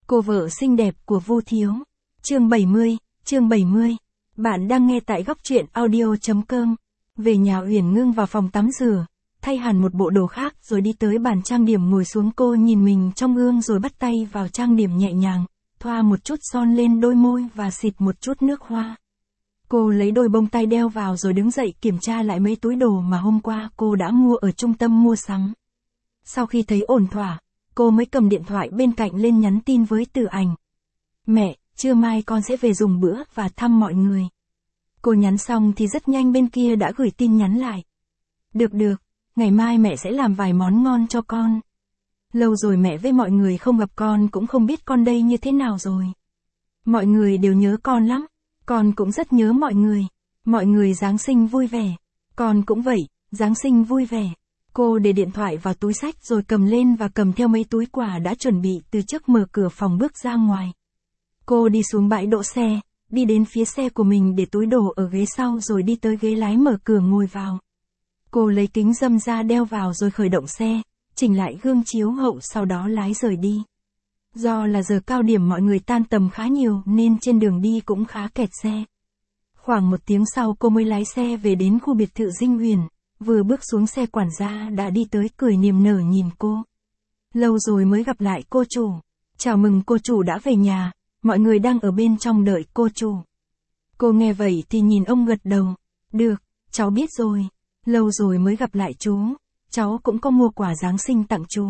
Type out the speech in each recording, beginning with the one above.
Cô vợ xinh đẹp của Vu Thiếu. Chương 70. Bạn đang nghe tại góc truyện audio.com. Về nhà Uyển Ngưng vào phòng tắm rửa, thay hẳn một bộ đồ khác rồi đi tới bàn trang điểm ngồi xuống. Cô nhìn mình trong gương rồi bắt tay vào trang điểm nhẹ nhàng, thoa một chút son lên đôi môi và xịt một chút nước hoa. Cô lấy đôi bông tai đeo vào rồi đứng dậy kiểm tra lại mấy túi đồ mà hôm qua cô đã mua ở trung tâm mua sắm. Sau khi thấy ổn thỏa, cô mới cầm điện thoại bên cạnh lên nhắn tin với Từ Ảnh. Mẹ, trưa mai con sẽ về dùng bữa và thăm mọi người. Cô nhắn xong thì rất nhanh bên kia đã gửi tin nhắn lại. Được, ngày mai mẹ sẽ làm vài món ngon cho con. Lâu rồi mẹ với mọi người không gặp con cũng không biết con đây như thế nào rồi. Mọi người đều nhớ con lắm, con cũng rất nhớ mọi người. Mọi người Giáng sinh vui vẻ, con cũng vậy, Giáng sinh vui vẻ. Cô để điện thoại vào túi xách rồi cầm lên và cầm theo mấy túi quà đã chuẩn bị từ trước, mở cửa phòng bước ra ngoài. Cô đi xuống bãi đỗ xe, đi đến phía xe của mình để túi đồ ở ghế sau rồi đi tới ghế lái mở cửa ngồi vào. Cô lấy kính râm ra đeo vào rồi khởi động xe, chỉnh lại gương chiếu hậu sau đó lái rời đi. Do là giờ cao điểm mọi người tan tầm khá nhiều nên trên đường đi cũng khá kẹt xe. Khoảng 1 tiếng sau cô mới lái xe về đến khu biệt thự Dinh Huyền. Vừa bước xuống xe quản gia đã đi tới cười niềm nở nhìn cô. Lâu rồi mới gặp lại cô chủ. Chào mừng cô chủ đã về nhà, mọi người đang ở bên trong đợi cô chủ. Cô nghe vậy thì nhìn ông gật đầu. Được, cháu biết rồi. Lâu rồi mới gặp lại chú, cháu cũng có mua quà Giáng sinh tặng chú.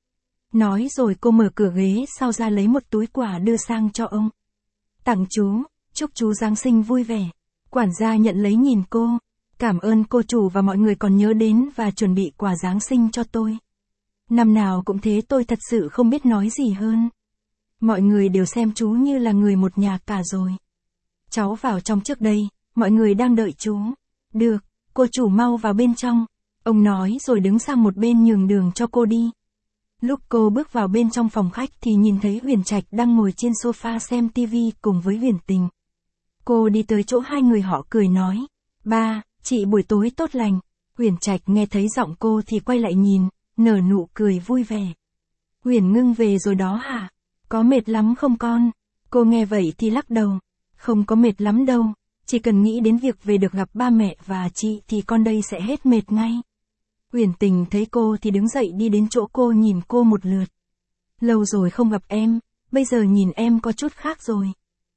Nói rồi cô mở cửa ghế sau ra lấy một túi quà đưa sang cho ông. Tặng chú, chúc chú Giáng sinh vui vẻ. Quản gia nhận lấy nhìn cô. Cảm ơn cô chủ và mọi người còn nhớ đến và chuẩn bị quà Giáng sinh cho tôi. Năm nào cũng thế, tôi thật sự không biết nói gì hơn. Mọi người đều xem chú như là người một nhà cả rồi. Cháu vào trong trước đây, mọi người đang đợi chú. Được, cô chủ mau vào bên trong. Ông nói rồi đứng sang một bên nhường đường cho cô đi. Lúc cô bước vào bên trong phòng khách thì nhìn thấy Huyền Trạch đang ngồi trên sofa xem tivi cùng với Huyền Tình. Cô đi tới chỗ hai người họ cười nói. Ba, chị buổi tối tốt lành. Huyền Trạch nghe thấy giọng cô thì quay lại nhìn, nở nụ cười vui vẻ. Huyền Ngưng về rồi đó hả? Có mệt lắm không con? Cô nghe vậy thì lắc đầu. Không có mệt lắm đâu, chỉ cần nghĩ đến việc về được gặp ba mẹ và chị thì con đây sẽ hết mệt ngay. Huyền Tình thấy cô thì đứng dậy đi đến chỗ cô nhìn cô một lượt. Lâu rồi không gặp em, bây giờ nhìn em có chút khác rồi.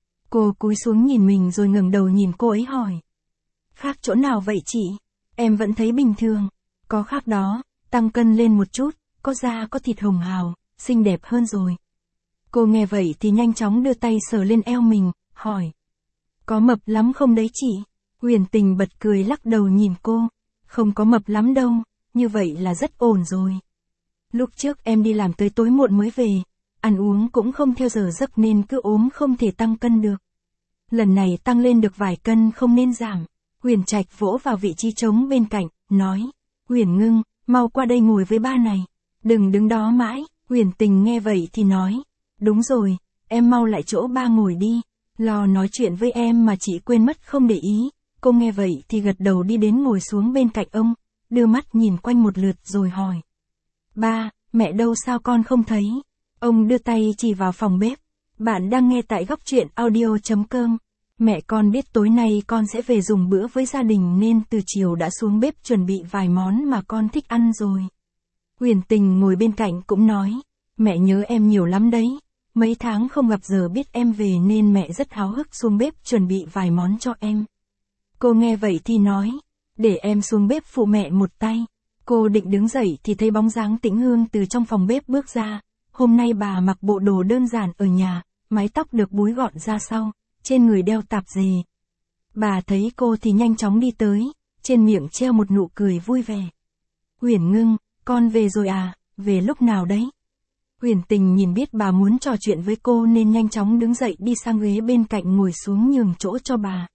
Cô cúi xuống nhìn mình rồi ngẩng đầu nhìn cô ấy hỏi. Khác chỗ nào vậy chị? Em vẫn thấy bình thường. Có khác đó, tăng cân lên một chút, có da có thịt hồng hào, xinh đẹp hơn rồi. Cô nghe vậy thì nhanh chóng đưa tay sờ lên eo mình, hỏi. Có mập lắm không đấy chị? Huyền Tình bật cười lắc đầu nhìn cô. Không có mập lắm đâu, như vậy là rất ổn rồi. Lúc trước em đi làm tới tối muộn mới về, ăn uống cũng không theo giờ giấc nên cứ ốm không thể tăng cân được. Lần này tăng lên được vài cân không nên giảm. Huyền Trạch vỗ vào vị trí trống bên cạnh, nói. Huyền Ngưng, mau qua đây ngồi với ba này. Đừng đứng đó mãi. Huyền Tình nghe vậy thì nói. Đúng rồi, em mau lại chỗ ba ngồi đi. Lo nói chuyện với em mà chị quên mất không để ý. Cô nghe vậy thì gật đầu đi đến ngồi xuống bên cạnh ông, đưa mắt nhìn quanh một lượt rồi hỏi. Ba, mẹ đâu sao con không thấy? Ông đưa tay chỉ vào phòng bếp. Bạn đang nghe tại góc truyện audio.com. Mẹ con biết tối nay con sẽ về dùng bữa với gia đình nên từ chiều đã xuống bếp chuẩn bị vài món mà con thích ăn rồi. Huyền Tình ngồi bên cạnh cũng nói. Mẹ nhớ em nhiều lắm đấy. Mấy tháng không gặp giờ biết em về nên mẹ rất háo hức xuống bếp chuẩn bị vài món cho em. Cô nghe vậy thì nói. Để em xuống bếp phụ mẹ một tay. Cô định đứng dậy thì thấy bóng dáng Tĩnh Hương từ trong phòng bếp bước ra. Hôm nay bà mặc bộ đồ đơn giản ở nhà, mái tóc được búi gọn ra sau, trên người đeo tạp dề. Bà thấy cô thì nhanh chóng đi tới, trên miệng treo một nụ cười vui vẻ. Huyền Ngưng, con về rồi à, về lúc nào đấy? Huyền Tình nhìn biết bà muốn trò chuyện với cô nên nhanh chóng đứng dậy đi sang ghế bên cạnh ngồi xuống nhường chỗ cho bà.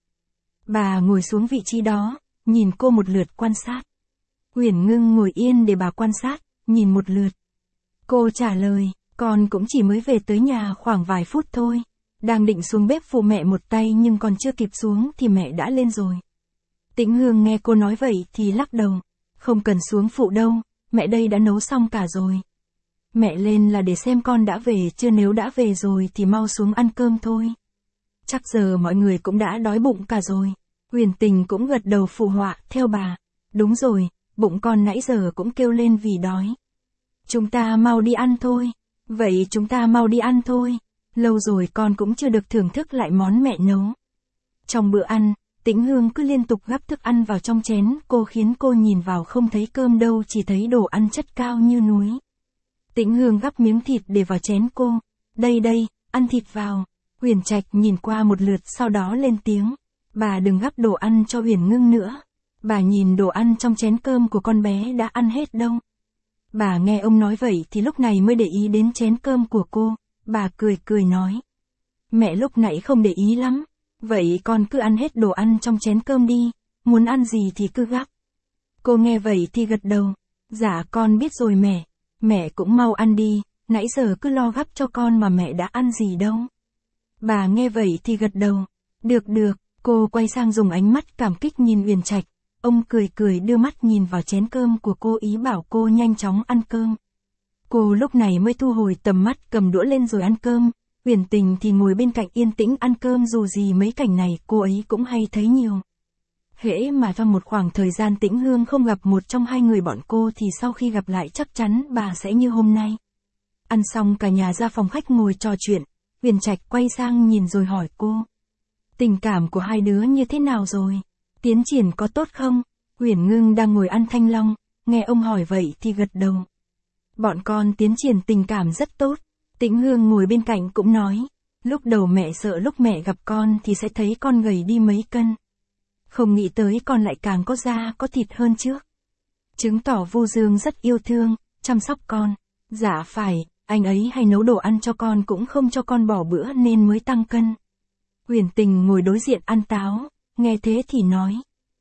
Bà ngồi xuống vị trí đó, nhìn cô một lượt quan sát. Huyền Ngưng ngồi yên để bà quan sát, nhìn một lượt. Cô trả lời, con cũng chỉ mới về tới nhà khoảng vài phút thôi. Đang định xuống bếp phụ mẹ một tay nhưng còn chưa kịp xuống thì mẹ đã lên rồi. Tĩnh Hương nghe cô nói vậy thì lắc đầu. Không cần xuống phụ đâu, mẹ đây đã nấu xong cả rồi. Mẹ lên là để xem con đã về chưa, nếu đã về rồi thì mau xuống ăn cơm thôi. Chắc giờ mọi người cũng đã đói bụng cả rồi. Huyền Tình cũng gật đầu phụ họa theo bà. Đúng rồi, bụng con nãy giờ cũng kêu lên vì đói. Chúng ta mau đi ăn thôi. Vậy chúng ta mau đi ăn thôi. Lâu rồi con cũng chưa được thưởng thức lại món mẹ nấu. Trong bữa ăn, Tĩnh Hương cứ liên tục gắp thức ăn vào trong chén cô, khiến cô nhìn vào không thấy cơm đâu, chỉ thấy đồ ăn chất cao như núi. Tĩnh Hương gắp miếng thịt để vào chén cô. Đây đây, ăn thịt vào. Huyền Trạch nhìn qua một lượt sau đó lên tiếng. Bà đừng gắp đồ ăn cho Huyền Ngưng nữa. Bà nhìn đồ ăn trong chén cơm của con bé đã ăn hết đâu. Bà nghe ông nói vậy thì lúc này mới để ý đến chén cơm của cô. Bà cười cười nói. Mẹ lúc nãy không để ý lắm. Vậy con cứ ăn hết đồ ăn trong chén cơm đi. Muốn ăn gì thì cứ gắp. Cô nghe vậy thì gật đầu. Dạ con biết rồi mẹ. Mẹ cũng mau ăn đi. Nãy giờ cứ lo gắp cho con mà mẹ đã ăn gì đâu. Bà nghe vậy thì gật đầu. Được được. Cô quay sang dùng ánh mắt cảm kích nhìn Huyền Trạch. Ông cười cười đưa mắt nhìn vào chén cơm của cô, ý bảo cô nhanh chóng ăn cơm. Cô lúc này mới thu hồi tầm mắt, cầm đũa lên rồi ăn cơm. Huyền Tình thì ngồi bên cạnh yên tĩnh ăn cơm, dù gì mấy cảnh này cô ấy cũng hay thấy nhiều. Hễ mà trong một khoảng thời gian Tĩnh Hương không gặp một trong hai người bọn cô thì sau khi gặp lại chắc chắn bà sẽ như hôm nay. Ăn xong cả nhà ra phòng khách ngồi trò chuyện. Huyền Trạch quay sang nhìn rồi hỏi cô. Tình cảm của hai đứa như thế nào rồi? Tiến triển có tốt không? Huyền Ngưng đang ngồi ăn thanh long, nghe ông hỏi vậy thì gật đầu. Bọn con tiến triển tình cảm rất tốt. Tĩnh Hương ngồi bên cạnh cũng nói. Lúc đầu mẹ sợ lúc mẹ gặp con thì sẽ thấy con gầy đi mấy cân. Không nghĩ tới con lại càng có da có thịt hơn trước. Chứng tỏ Vu Dương rất yêu thương, chăm sóc con. Dạ phải, anh ấy hay nấu đồ ăn cho con cũng không cho con bỏ bữa nên mới tăng cân. Huyền Tình ngồi đối diện ăn táo, nghe thế thì nói.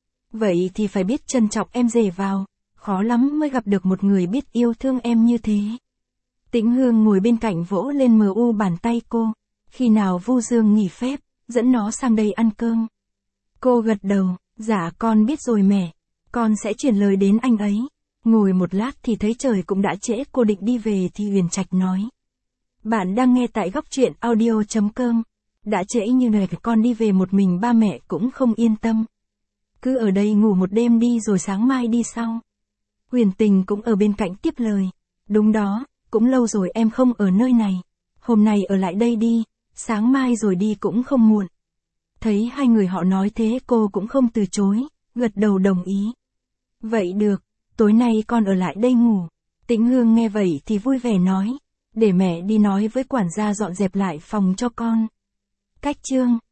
Vậy thì phải biết trân trọng em rể vào, khó lắm mới gặp được một người biết yêu thương em như thế. Tĩnh Hương ngồi bên cạnh vỗ lên mu bàn tay cô. Khi nào Vu Dương nghỉ phép, dẫn nó sang đây ăn cơm. Cô gật đầu, dạ con biết rồi mẹ, con sẽ chuyển lời đến anh ấy. Ngồi một lát thì thấy trời cũng đã trễ, cô định đi về thì Huyền Trạch nói. Bạn đang nghe tại góc truyện audio.com. Đã trễ như này con đi về một mình ba mẹ cũng không yên tâm. Cứ ở đây ngủ một đêm đi rồi sáng mai đi sau. Huyền Tình cũng ở bên cạnh tiếp lời. Đúng đó, cũng lâu rồi em không ở nơi này. Hôm nay ở lại đây đi, sáng mai rồi đi cũng không muộn. Thấy hai người họ nói thế cô cũng không từ chối, gật đầu đồng ý. Vậy được, tối nay con ở lại đây ngủ. Tĩnh Hương nghe vậy thì vui vẻ nói. Để mẹ đi nói với quản gia dọn dẹp lại phòng cho con. Cách chương